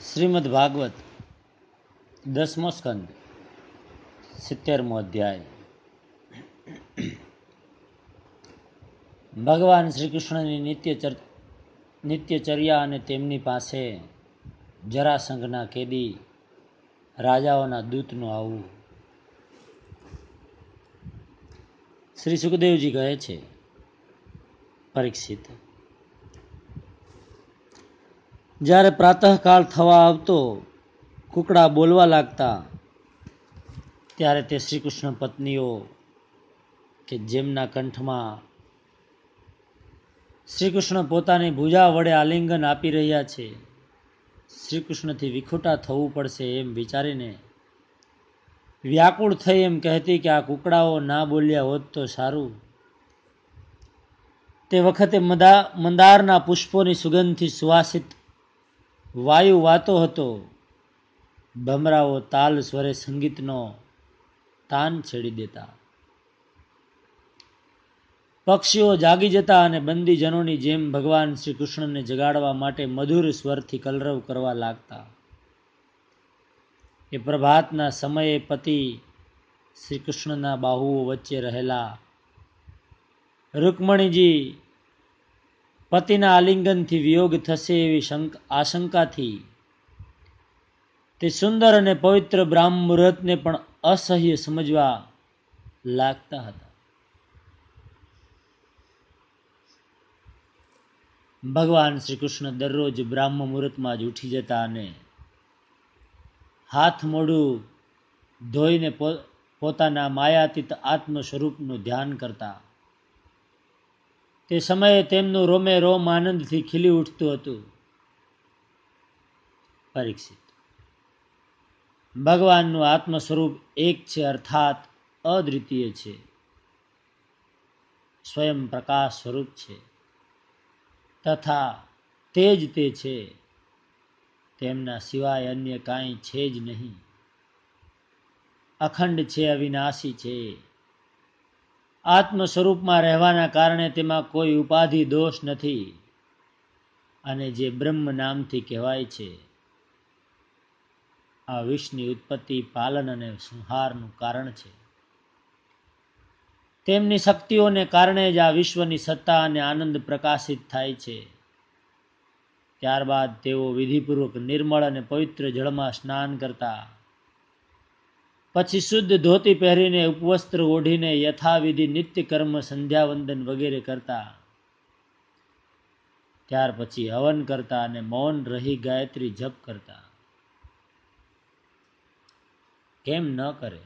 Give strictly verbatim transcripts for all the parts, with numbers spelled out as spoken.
શ્રીમદ ભાગવત દસમો સ્કંદ સિત્તેરમો અધ્યાય. ભગવાન શ્રી કૃષ્ણની નિત્ય નિત્યચર્યા અને તેમની પાસે જરાસંઘના કેદી રાજાઓના દૂતનું આવવું. શ્રી સુખદેવજી કહે છે, પરીક્ષિત, જ્યારે પ્રાતઃકાળ થવા આવતો, કુકડા બોલવા લાગતા, ત્યારે તે શ્રી કૃષ્ણ પત્નીઓ કે જેમના કંઠમાં શ્રી કૃષ્ણ પોતાની ભુજા વડે આલિંગન આપી રહ્યા છે, શ્રી કૃષ્ણથી વિખૂટા થવું પડશે એમ વિચારીને વ્યાકુળ થઈ એમ કહેતી કે આ કુકડાઓ ના બોલ્યા હોત તો સારું. તે વખતે મંદા મંદારના પુષ્પોની સુગંધથી સુવાસિત વાયુ વાતો હતો. ભમરાઓ તાલ સ્વરે સંગીતનો તાન છેડી દેતા. પક્ષીઓ જાગી જતા અને બંદીજનોની જેમ ભગવાન શ્રી કૃષ્ણને જગાડવા માટે મધુર સ્વરથી કલરવ કરવા લાગતા. એ પ્રભાતના સમયે પતિ શ્રી કૃષ્ણના બાહુઓ વચ્ચે રહેલા રૂકમણીજી પતિના આલિંગનથી વિયોગ થશે એવી આશંકાથી તે સુંદર અને પવિત્ર બ્રાહ્મ મુહૂર્તને પણ અસહ્ય સમજવા લાગતા હતા. ભગવાન શ્રી કૃષ્ણ દરરોજ બ્રાહ્મ મુહૂર્તમાં જ ઉઠી જતા અને હાથ મોઢું ધોઈને પોતાના માયાતીત આત્મ સ્વરૂપનું ધ્યાન કરતા. તે સમયે તેમનું રોમે રોમ આનંદથી ખીલી ઉઠતું હતું. પરીક્ષિત, ભગવાનનું આત્મ સ્વરૂપ એક છે, અર્થાત અદ્વિતીય છે, સ્વયં પ્રકાશ સ્વરૂપ છે, તથા તે જ તે છે, તેમના સિવાય અન્ય કાંઈ છે જ નહીં. અખંડ છે, અવિનાશી છે. આત્મ સ્વરૂપમાં રહેવાના કારણે તેમાં કોઈ ઉપાધિ દોષ નથી અને જે બ્રહ્મ નામથી કહેવાય છે, આ વિશ્વની ઉત્પત્તિ, પાલન અને સંહારનું કારણ છે. તેમની શક્તિઓને કારણે જ આ વિશ્વની સત્તા અને આનંદ પ્રકાશિત થાય છે. ત્યારબાદ તેઓ વિધિપૂર્વક નિર્મળ અને પવિત્ર જળમાં સ્નાન કરતા. પછી શુદ્ધ ધોતી પહેરીને ઉપવસ્ત્ર ઓઢીને યથાવિધિ નિત્ય કર્મ સંધ્યાવંદન વગેરે કરતા. ત્યાર પછી હવન કરતા અને મૌન રહી ગાયત્રી જપ કરતા. કેમ ન કરે?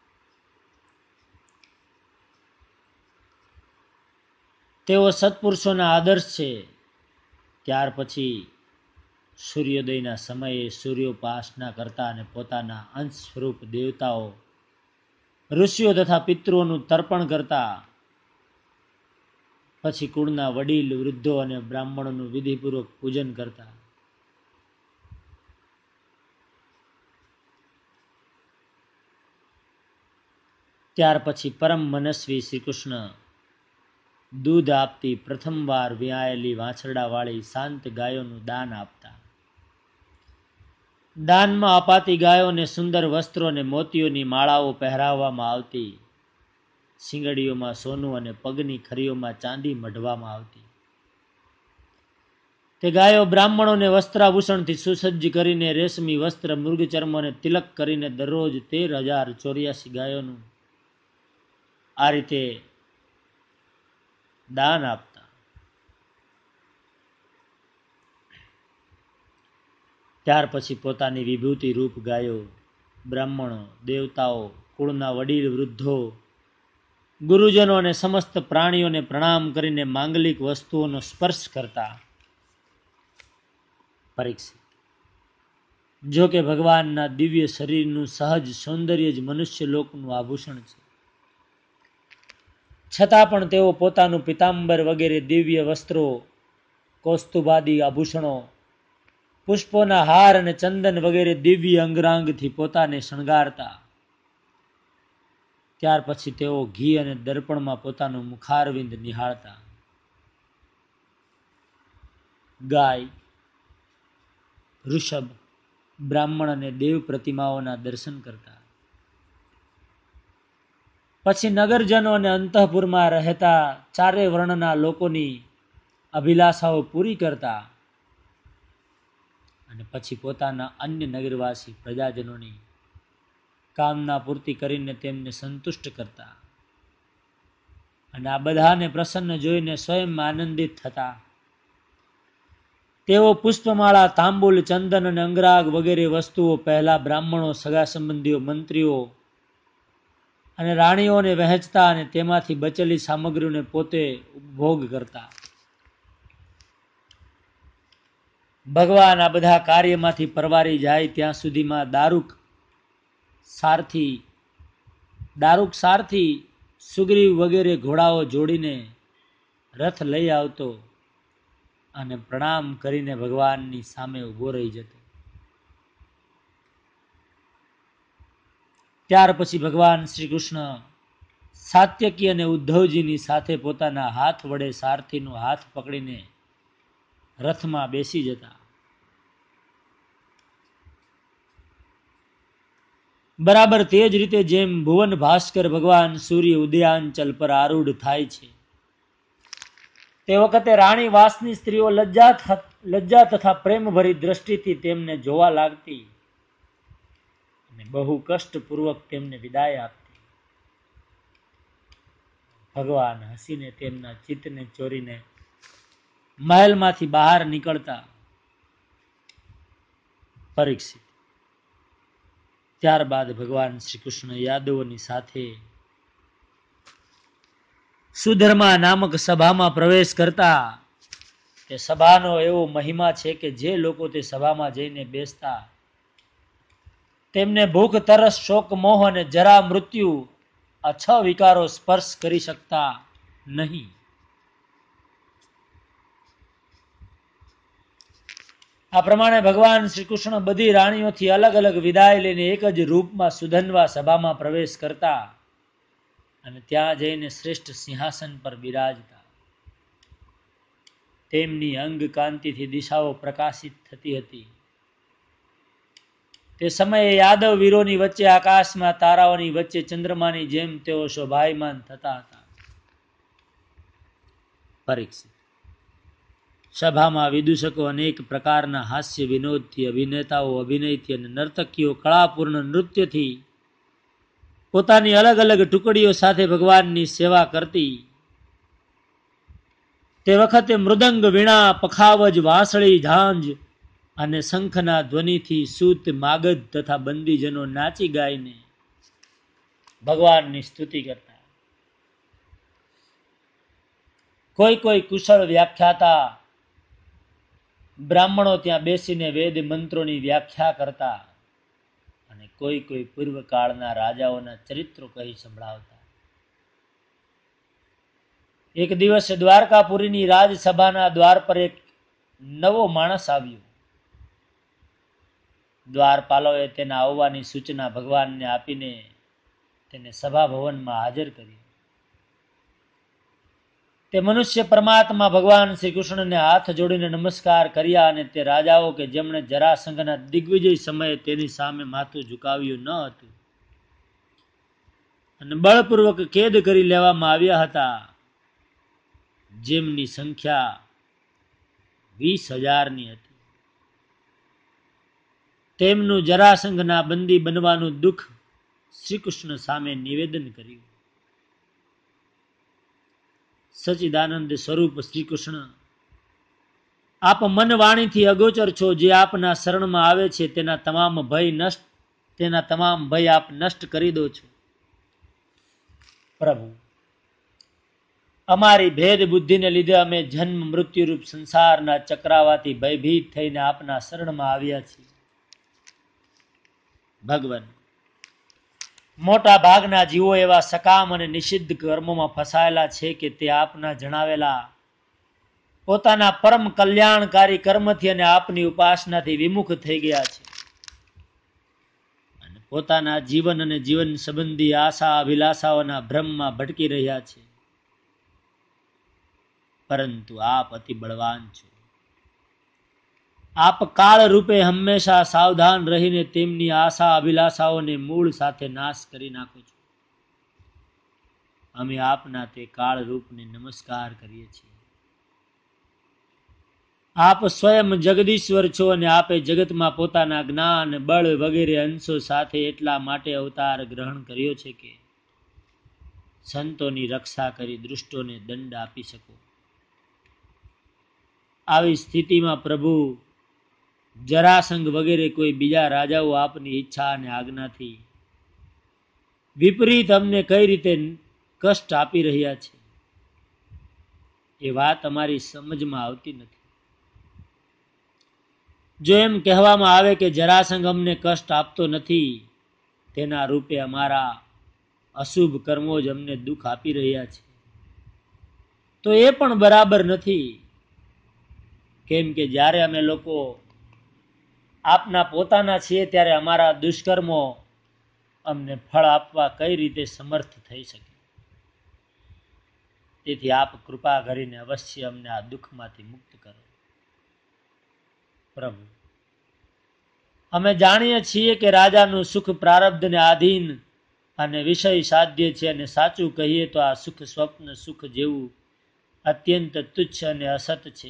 તેઓ સત્પુરુષોના આદર્શ છે. ત્યાર પછી સૂર્યોદયના સમયે સૂર્યોપાસના કરતા અને પોતાના અંશ સ્વરૂપ દેવતાઓ, ઋષિઓ તથા પિતૃઓનું તર્પણ કરતા. પછી કુળના વડીલ, વૃદ્ધો અને બ્રાહ્મણોનું વિધિપૂર્વક પૂજન કરતા. ત્યાર પછી પરમ મનસ્વી શ્રી કૃષ્ણ દૂધ આપતી પ્રથમવાર વિયાયેલી વાછરડાવાળી શાંત ગાયોનું દાન આપતા. દાનમાં અપાતી ગાયોને સુંદર વસ્ત્રો અને મોતીઓની માળાઓ પહેરાવવામાં આવતી. શિંગડીઓમાં સોનું અને પગની ખરીઓમાં ચાંદી મઢવામાં આવતી. તે ગાયો બ્રાહ્મણોને વસ્ત્રાભૂષણથી સુસજ્જ કરીને રેશમી વસ્ત્ર, મૃગચર્મ અને તિલક કરીને દરરોજ તેર હજાર ચોર્યાસી ગાયોનું આ રીતે દાન આપતા. ત્યાર પછી પોતાની વિભૂતિ રૂપ ગાયો બ્રાહ્મણો, દેવતાઓ, કુળના વડીલ, વૃદ્ધો, ગુરુજનો અને સમસ્ત પ્રાણીઓને પ્રણામ કરીને માંગલિક વસ્તુઓનો સ્પર્શ કરતા. પરીક્ષિત, જો કે ભગવાનના દિવ્ય શરીરનું સહજ સૌંદર્ય જ મનુષ્ય લોકનું આભૂષણ છે, છતાં પણ તેઓ પોતાનું પિતાંબર વગેરે દિવ્ય વસ્ત્રો, કૌસ્તુભાદી આભૂષણો, પુષ્પોના હાર અને ચંદન વગેરે દિવ્ય અંગરાંગથી પોતાને શણગારતા. ત્યાર પછી તેઓ ઘી અને દર્પણમાં પોતાનું મુખારવિંદ નિહાળતા. ગાય, ઋષભ, બ્રાહ્મણ અને દેવ પ્રતિમાઓના દર્શન કરતા. પછી નગરજનો અને અંતઃપુરમાં રહેતા ચારે વર્ણના લોકોની અભિલાષાઓ પૂરી કરતા અને પછી પોતાના અન્ય નગરવાસી પ્રજાજનોની કામના પૂર્તિ કરીને તેમને સંતુષ્ટ કરતા અને આ બધાને પ્રસન્ન જોઈને સ્વયં આનંદિત થતા. તેઓ પુષ્પમાળા, તાંબુલ, ચંદન અને અંગરાગ વગેરે વસ્તુઓ પહેલા બ્રાહ્મણો, સગા સંબંધીઓ, મંત્રીઓ અને રાણીઓને વહેંચતા અને તેમાંથી બચેલી સામગ્રીઓને પોતે ઉપભોગ કરતા. ભગવાન આ બધા કાર્યમાંથી પરવારી જાય ત્યાં સુધીમાં દારૂક સારથી દારૂક સારથી સુગ્રીવ વગેરે ઘોડાઓ જોડીને રથ લઈ આવતો અને પ્રણામ કરીને ભગવાનની સામે ઊભો રહી જતો. ત્યાર પછી ભગવાન શ્રી કૃષ્ણ સાત્યકી અને ઉદ્ધવજીની સાથે પોતાના હાથ વડે સારથીનો હાથ પકડીને રથમાં બેસી જતા. બરાબર તે જ રીતે જેમ ભુવન ભાસ્કર ભગવાન સૂર્ય ઉદયાંચલ પર આરૂઢ થાય છે તે વખતે રાણી વાસની સ્ત્રીઓ લજ્જા લજ્જા તથા પ્રેમભરી દ્રષ્ટિથી તેમને જોવા લાગતી અને બહુ કષ્ટપૂર્વક તેમને વિદાય આપતી. ભગવાન હસીને તેમના ચિત્તને ચોરીને મહેલમાંથી બહાર નીકળતા. પરીક્ષિત ત્યારબાદ ભગવાન શ્રી કૃષ્ણ યાદવોની સાથે સુધર્મા નામક સભામાં પ્રવેશ કરતા. તે સભાનો એવો મહિમા છે કે જે લોકો તે સભામાં જઈને બેસતા તેમને ભૂખ, તરસ, શોક, મોહ અને જરા મૃત્યુ આ છ વિકારો સ્પર્શ કરી શકતા નહીં. આ પ્રમાણે ભગવાન શ્રી કૃષ્ણ બધી રાણીઓથી અલગ અલગ વિદાય લઈને એક જ રૂપમાં સુધન્વા સભામાં પ્રવેશ કરતા અને ત્યાં જઈને શ્રેષ્ઠ સિંહાસન પર બિરાજતા. તેમની અંગ કાંતિથી દિશાઓ પ્રકાશિત થતી હતી. તે સમયે યાદવ વીરોની વચ્ચે આકાશમાં તારાઓની વચ્ચે ચંદ્રમાની જેમ તેઓ શોભાયમાન થતા હતા. પરીક્ષિત સભામાં વિદૂષકો અનેક પ્રકારના હાસ્ય વિનોદથી, અભિનેતાઓ અભિનયથી અને નર્તકીઓ કળાપૂર્ણ નૃત્યથી પોતાની અલગ અલગ ટુકડીઓ સાથે ભગવાનની સેવા કરતી. તે વખતે મૃદંગ, વીણા, પખાવજ, વાંસળી, ઝાંઝ અને શંખના ધ્વનિથી સૂત, માગધ તથા બંદીજનો નાચી ગાઈને ભગવાનની સ્તુતિ કરતા. કોઈ કોઈ કુશળ વ્યાખ્યાતા બ્રાહ્મણો ત્યાં બેસીને વેદ મંત્રોની વ્યાખ્યા કરતા અને કોઈ કોઈ પૂર્વકાળના રાજાઓના ચરિત્રો કહી સંભળાવતા. એક દિવસે દ્વારકાપુરીની રાજસભાના દ્વાર પર એક નવો માણસ આવ્યો. દ્વારપાલોએ તેના આવવાની સૂચના ભગવાનને આપીને તેને સભા ભવનમાં હાજર કરી. તે મનુષ્ય પરમાત્મા ભગવાન શ્રી કૃષ્ણને હાથ જોડીને નમસ્કાર કર્યા અને તે રાજાઓ કે જેમણે જરાસંઘના દિગ્વિજય સમયે તેની સામે માથું ઝુકાવ્યું ન હતું અને બળપૂર્વક કેદ કરી લેવામાં આવ્યા હતા, જેમની સંખ્યા વીસ હજારની હતી, તેમનું જરાસંઘના બંદી બનવાનું દુઃખ શ્રી કૃષ્ણ સામે નિવેદન કર્યું. સચિદાનંદ સ્વરૂપ શ્રી કૃષ્ણ, આપ મન વાણીથી અગોચર છો. જે આપના શરણમાં આવે છે તેના તમામ ભય નષ્ટ તેના તમામ ભય આપ નષ્ટ કરી દો છો. પ્રભુ, અમારી ભેદ બુદ્ધિને લીધે અમે જન્મ મૃત્યુરૂપ સંસારના ચક્રાવાથી ભયભીત થઈને આપના શરણમાં આવ્યા છીએ. ભગવાન, મોટા ભાગના જીવો એવા સકામ અને નિષિદ્ધ કર્મોમાં ફસાયેલા છે કે તે આપના જણાવેલા પોતાના પરમ કલ્યાણકારી કર્મથી અને આપની ઉપાસનાથી વિમુખ થઈ ગયા છે અને પોતાના જીવન અને જીવન સંબંધી આશા અભિલાષાઓના ભ્રમમાં ભટકી રહ્યા છે. પરંતુ આપ અતિ બળવાન છો. આપ કાળ રૂપે હંમેશા સાવધાન રહીને તેમની આશા અભિલાષાઓને મૂળ સાથે નાશ કરી નાખો છો. અમે આપના તે કાળ રૂપને નમસ્કાર કરીએ છીએ. આપ સ્વયં જગદીશ્વર છો અને આપે જગતમાં પોતાના જ્ઞાન, બળ વગેરે અંશો સાથે એટલા માટે અવતાર ગ્રહણ કર્યો છે કે સંતોની રક્ષા કરી દુષ્ટોને દંડ આપી શકો. આવી સ્થિતિમાં પ્રભુ જરાસંઘ વગેરે કોઈ બીજા રાજાઓ આપની ઈચ્છા અને આજ્ઞાથી વિપરીત અમને કઈ રીતે કષ્ટ આપી રહ્યા છે એ વાત અમારી સમજમાં આવતી નથી. જો એમ કહેવામાં આવે કે જરાસંઘ અમને કષ્ટ આપતો નથી, તેના રૂપે અમારા અશુભ કર્મો જ અમને દુઃખ આપી રહ્યા છે, તો એ પણ બરાબર નથી. કેમ કે જ્યારે અમે લોકો આપના પોતાના છીએ ત્યારે અમારા દુષ્કર્મો અમને ફળ આપવા કઈ રીતે સમર્થ થઈ શકે. તેથી આપ કૃપા કરીને અવશ્ય અમને આ દુઃખમાંથી મુક્ત કરો. પ્રભુ, અમે જાણીએ છીએ કે રાજાનું સુખ પ્રારબ્ધને આધીન અને વિષય સાધ્ય છે, અને સાચું કહીએ તો આ સુખ સ્વપ્ન સુખ જેવું અત્યંત તુચ્છ અને અસત છે.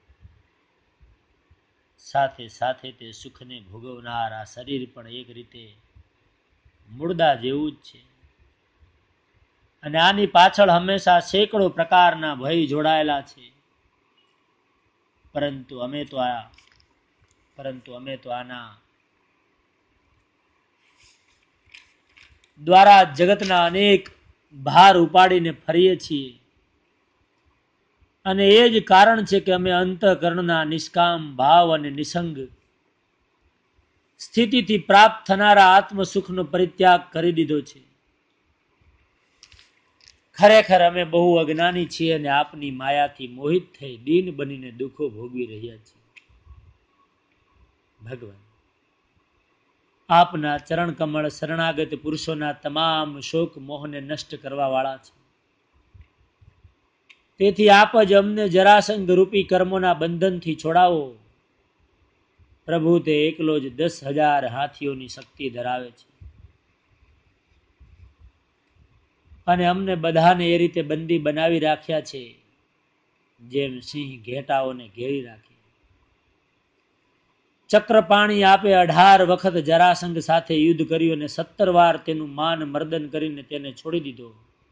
સાથે સાથે તે સુખને ભોગવનાર આ શરીર પણ એક રીતે મુર્દા જેવું જ છે, અને આની પાછળ હંમેશા સેંકડો પ્રકારના ભય જોડાયેલા છે. પરંતુ અમે તો આ પરંતુ અમે તો આના દ્વારા જગતના અનેક ભાર ઉપાડીને ફરીએ છીએ, અને એ જ કારણ છે કે અમે અંતઃકરણના નિષ્કામ ભાવ અને નિસંગ સ્થિતિથી પ્રાપ્ત થનારા આત્મસુખનો પરિત્યાગ કરી દીધો છે. ખરેખર અમે બહુ અજ્ઞાની છીએ અને આપની માયાથી મોહિત થઈ દીન બનીને દુઃખો ભોગવી રહ્યા છીએ. ભગવાન, આપના ચરણ કમળ શરણાગત પુરુષોના તમામ શોક મોહને નષ્ટ કરવા વાળા છે. તેથી આપ જ અમને જરાસંઘ રૂપી કર્મોના બંધનથી છોડાવો. પ્રભુ તે એકલો જ દસ હજાર હાથીઓની શક્તિ ધરાવે છે, અને અમને બધાને એ રીતે બંદી બનાવી રાખ્યા છે જેમ સિંહ ઘેટાઓને ઘેરી રાખે. ચક્રપાણી આપે અઢાર વખત જરાસંઘ સાથે યુદ્ધ કર્યું અને સત્તર વાર તેનું માન મર્દન કરીને તેને છોડી દીધો,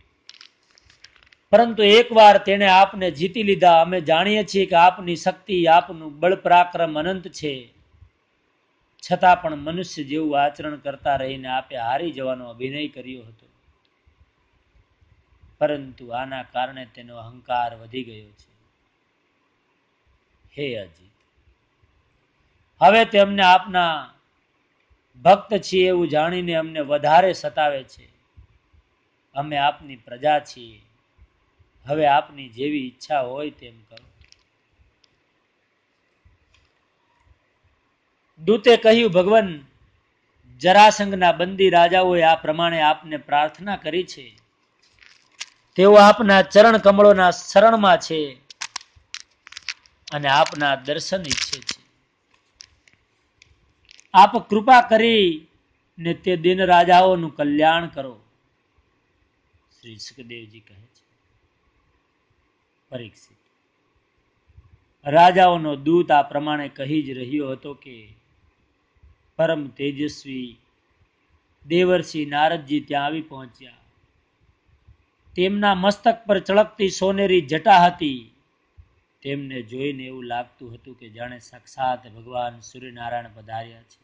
પરંતુ એક વાર તેણે આપને જીતી લીધા. અમે જાણીએ છીએ કે આપની શક્તિ, આપનું બળ પરાક્રમ અનંત છે, છતાં પણ મનુષ્ય જેવું આચરણ કરતા રહીને આપે હારી જવાનો અભિનય કર્યો હતો. પરંતુ આના કારણે તેનો અહંકાર વધી ગયો છે. હે અજીત, હવે તેમને આપના ભક્ત છીએ એવું જાણીને અમને વધારે સતાવે છે. અમે આપની પ્રજા છીએ, હવે આપની જેવી ઈચ્છા હોય તેમ કરો. દૂતે કહ્યું, ભગવાન, જરાસંઘના બંદી રાજાઓએ આ પ્રમાણે આપને પ્રાર્થના કરી છે. તેઓ આપના ચરણ કમળોના શરણમાં છે અને આપના દર્શન ઈચ્છે છે. આપ કૃપા કરીને તે દિન રાજાઓનું કલ્યાણ કરો. શ્રી સુખદેવજી કહે છે, પરીક્ષિત, રાજાઓનો દૂત આ પ્રમાણે કહી જ રહ્યો હતો કે પરમ તેજસ્વી દેવર્ષિ નારદજી ત્યાં આવી પહોંચ્યા. તેમના મસ્તક પર ચળકતી સોનેરી જટા હતી. તેમને જોઈને એવું લાગતું હતું કે જાણે સાક્ષાત ભગવાન સૂર્યનારાયણ પધાર્યા છે.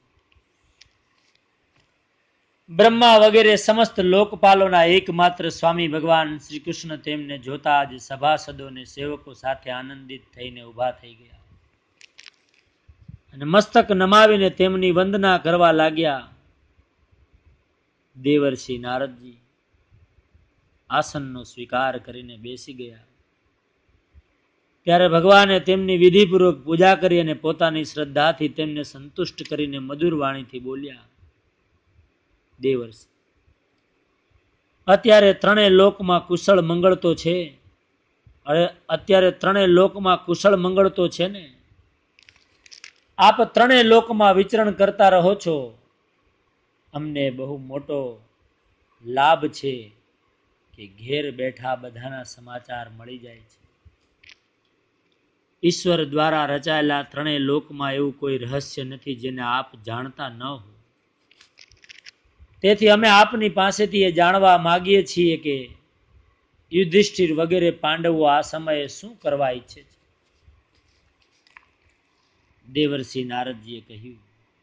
બ્રહ્મા વગેરે સમસ્ત લોકપાલોના એકમાત્ર સ્વામી ભગવાન શ્રી કૃષ્ણ તેમને જોતા જ સભાસદો અને સેવકો સાથે આનંદિત થઈને ઉભા થઈ ગયા અને મસ્તક નમાવીને તેમની વંદના કરવા લાગ્યા. દેવર્ષિ નારદજી આસનનો સ્વીકાર કરીને બેસી ગયા. ત્યારે ભગવાને તેમની વિધિપૂર્વક પૂજા કરી અને પોતાની શ્રદ્ધાથી તેમને સંતુષ્ટ કરીને મધુર વાણીથી બોલ્યા, દેવર્ષિ, અત્યારે ત્રણેય લોકમાં કુશળ મંગળ તો છે અત્યારે ત્રણેય લોકમાં કુશળ મંગળ તો છે ને? આપ ત્રણેય લોકમાં વિચરણ કરતા રહો છો. અમને બહુ મોટો લાભ છે કે ઘેર બેઠા બધાના સમાચાર મળી જાય છે. ઈશ્વર દ્વારા રચાયેલા ત્રણેય લોકમાં એવું કોઈ રહસ્ય નથી જેને આપ જાણતા ન હો. તેથી અમે આપની પાસેથી એ જાણવા માગીએ છીએ કે યુધિષ્ઠિર વગેરે પાંડવો આ સમયે શું કરવા ઈચ્છે છે. દેવર્ષિ નારદજીએ કહ્યું,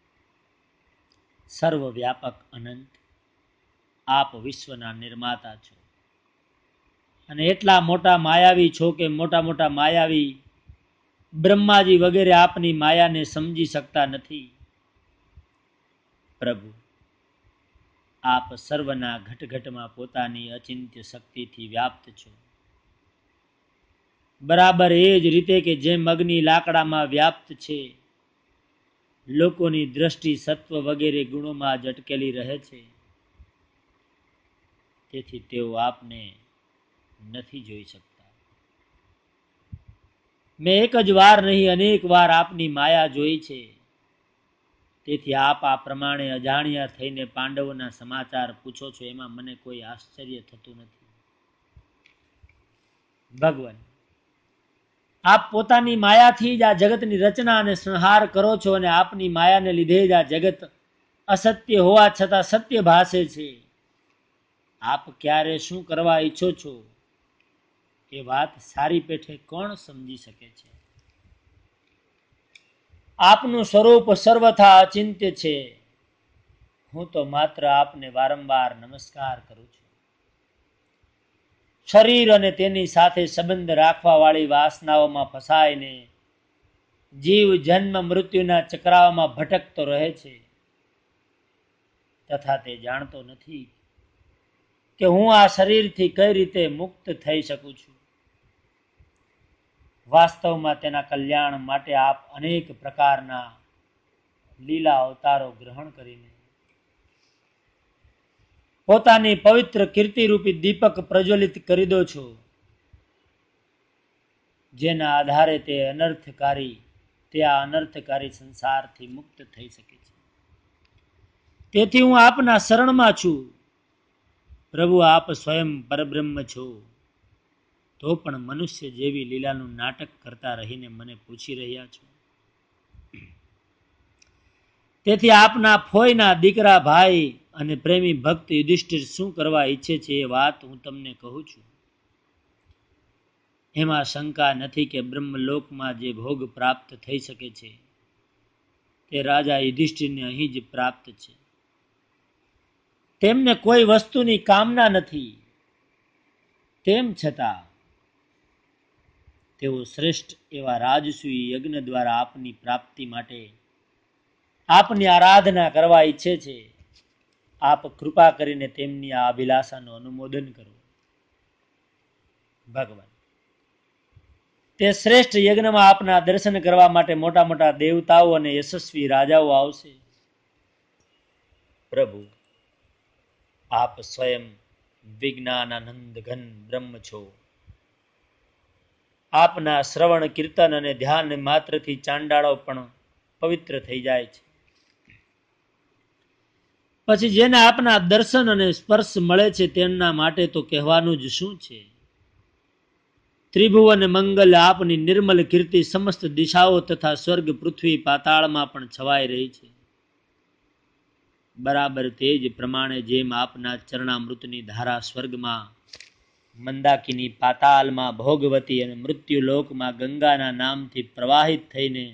સર્વવ્યાપક અનંત, આપ વિશ્વના નિર્માતા છો અને એટલા મોટા માયાવી છો કે મોટા મોટા માયાવી બ્રહ્માજી વગેરે આપની માયાને સમજી શકતા નથી. પ્રભુ, આપ સર્વના ઘટઘટમાં પોતાની અચિંત્ય શક્તિથી વ્યાપ્ત છો. બરાબર એ જ રીતે કે જેમ અગ્નિ લાકડામાં વ્યાપ્ત છે, લોકોની દ્રષ્ટિ સત્વ વગેરે ગુણોમાં જ અટકેલી રહે છે, તેથી તેઓ આપને નથી જોઈ શકતા. મેં એક જ વાર નહીં અનેક વાર આપની માયા જોઈ છે. તેથી આપ આ પ્રમાણે અજાણ્યા થઈને પાંડવોના સમાચાર પૂછો છો એમાં મને કોઈ આશ્ચર્ય થતું નથી. ભગવાન, આપ પોતાની માયાથી જ આ જગતની રચના અને સંહાર કરો છો અને આપની માયાને લીધે જ આ જગત અસત્ય હોવા છતાં સત્ય ભાસે છે. આપ ક્યારે શું કરવા ઈચ્છો છો એ વાત સારી પેઠે કોણ સમજી શકે છે. આપનું સ્વરૂપ સર્વથા અચિંત્ય છે. હું તો માત્ર આપને વારંવાર નમસ્કાર કરું છું. શરીર અને તેની સાથે સંબંધ રાખવા વાળી વાસનાઓમાં ફસાઈને જીવ જન્મ મૃત્યુના ચક્રાઓમાં ભટકતો રહે છે, તથા તે જાણતો નથી કે હું આ શરીરથી કઈ રીતે મુક્ત થઈ શકું છું. વાસ્તવમાં તેના કલ્યાણ માટે આપ અનેક પ્રકારના લીલા અવતારો ગ્રહણ કરીને પોતાની પવિત્ર કીર્તિરૂપી દીપક પ્રજ્વલિત કરી દો છો, જેના આધારે તે અનર્થકારી તે આ અનર્થકારી સંસારથી મુક્ત થઈ શકે છે. તેથી હું આપના શરણમાં છું. પ્રભુ, આપ સ્વયં પરબ્રહ્મ છો, તો પણ મનુષ્ય જેવી લીલાનું નાટક કરતા રહીને મને પૂછી રહ્યા છો. તેથી આપના ફોઈના દીકરા ભાઈ અને પ્રેમી ભક્ત યુધિષ્ઠિર શું કરવા ઈચ્છે છે એ વાત હું તમને કહું છું. એમાં શંકા નથી કે બ્રહ્મલોકમાં જે ભોગ પ્રાપ્ત થઈ શકે છે તે રાજા યુધિષ્ઠિરને અહીં જ પ્રાપ્ત છે. તેમને કોઈ વસ્તુની કામના નથી. તેમ છતાં તેઓ શ્રેષ્ઠ એવા રાજસૂય યજ્ઞ દ્વારા આપની પ્રાપ્તિ માટે આપની આરાધના કરવા ઈચ્છે છે. આપ કૃપા કરીને તેમની આ અભિલાષાનું અનુમોદન કરો. ભગવાન, તે શ્રેષ્ઠ યજ્ઞમાં આપના દર્શન કરવા માટે મોટા મોટા દેવતાઓ અને યશસ્વી રાજાઓ આવશે. પ્રભુ, આપ સ્વયં વિજ્ઞાનાનંદ ઘન બ્રહ્મ છો. આપના શ્રવણ કીર્તન અને ધ્યાન માત્રથી ચાંડાળો પણ પવિત્ર થઈ જાય છે. પછી જેને આપના દર્શન અને સ્પર્શ મળે છે તેમના માટે તો કહેવાનું જ શું છે. ત્રિભુવન મંગલ આપની નિર્મલ કીર્તિ સમસ્ત દિશાઓ તથા સ્વર્ગ પૃથ્વી પાતાળમાં પણ છવાઈ રહી છે. બરાબર તે જ પ્રમાણે જેમ આપના ચરણામૃતની ધારા સ્વર્ગમાં, મંદાકિની પાતાલમાં, ભોગવતી અને મૃત્યુલોકમાં ગંગાના નામથી પ્રવાહિત થઈને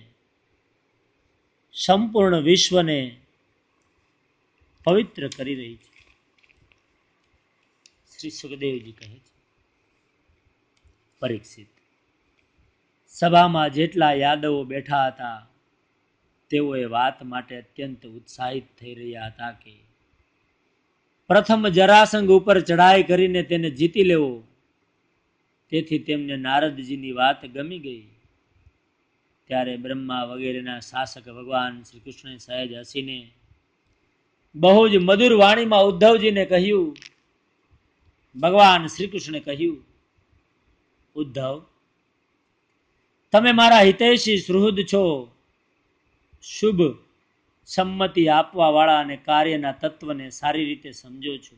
સંપૂર્ણ વિશ્વને પવિત્ર કરી રહી છે. શ્રી સુખદેવજી કહે છે, પરીક્ષિત, સભામાં જેટલા યાદવો બેઠા હતા તેઓ એ વાત માટે અત્યંત ઉત્સાહિત થઈ રહ્યા હતા કે પ્રથમ જરાસંઘ ઉપર ચઢાઈ કરીને તેને જીતી લેવો. તેથી તેમને નારદજીની વાત ગમી ગઈ. ત્યારે બ્રહ્મા વગેરેના શાસક ભગવાન શ્રી કૃષ્ણે સહેજ હસીને બહુ જ મધુર વાણીમાં ઉદ્ધવજીને કહ્યું. ભગવાન શ્રી કૃષ્ણે કહ્યું, ઉદ્ધવ, તમે મારા હિતૈષી સુહૃદ છો. શુભ સંમતિ આપવા વાળા અને કાર્યના તત્વને સારી રીતે સમજો છો.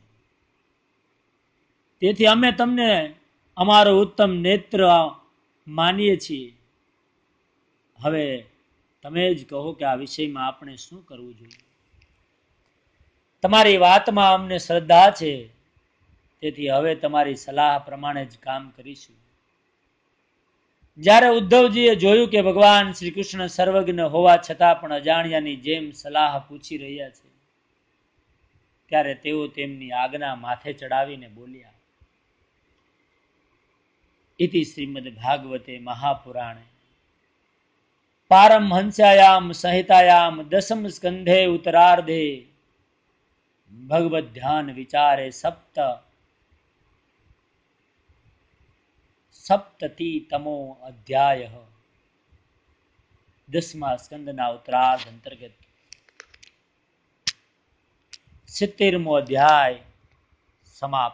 તેથી અમે તમને અમારો ઉત્તમ નેત્ર માનીએ છીએ. હવે તમે જ કહો કે આ વિષયમાં આપણે શું કરવું જોઈએ. તમારી વાતમાં અમને શ્રદ્ધા છે, તેથી હવે તમારી સલાહ પ્રમાણે જ કામ કરીશું. જ્યારે ઉદ્ધવજીએ જોયું કે ભગવાન શ્રી કૃષ્ણ સર્વજ્ઞ હોવા છતાં પણ અજાણ્યાની જેમ સલાહ પૂછી રહ્યા છે, ત્યારે તેઓ તેમની આજ્ઞા માથે ચડાવીને બોલ્યા. ઇતિ શ્રીમદ ભાગવતે મહાપુરાણે પારમહંસ્યાયામ સંહિતાયામ દસમ સ્કંધે ઉત્તરાર્ધે ભગવદ ધ્યાન વિચારે સપ્ત સપ્તતિ તમો અધ્યાય. દસમા સ્કંદના ઉત્તરાર્ધ અંતર્ગત સિત્તેરમો અધ્યાય સમાપ્ત.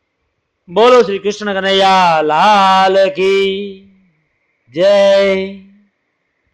બોલો શ્રી કૃષ્ણ કનૈયા લાલ કી જય.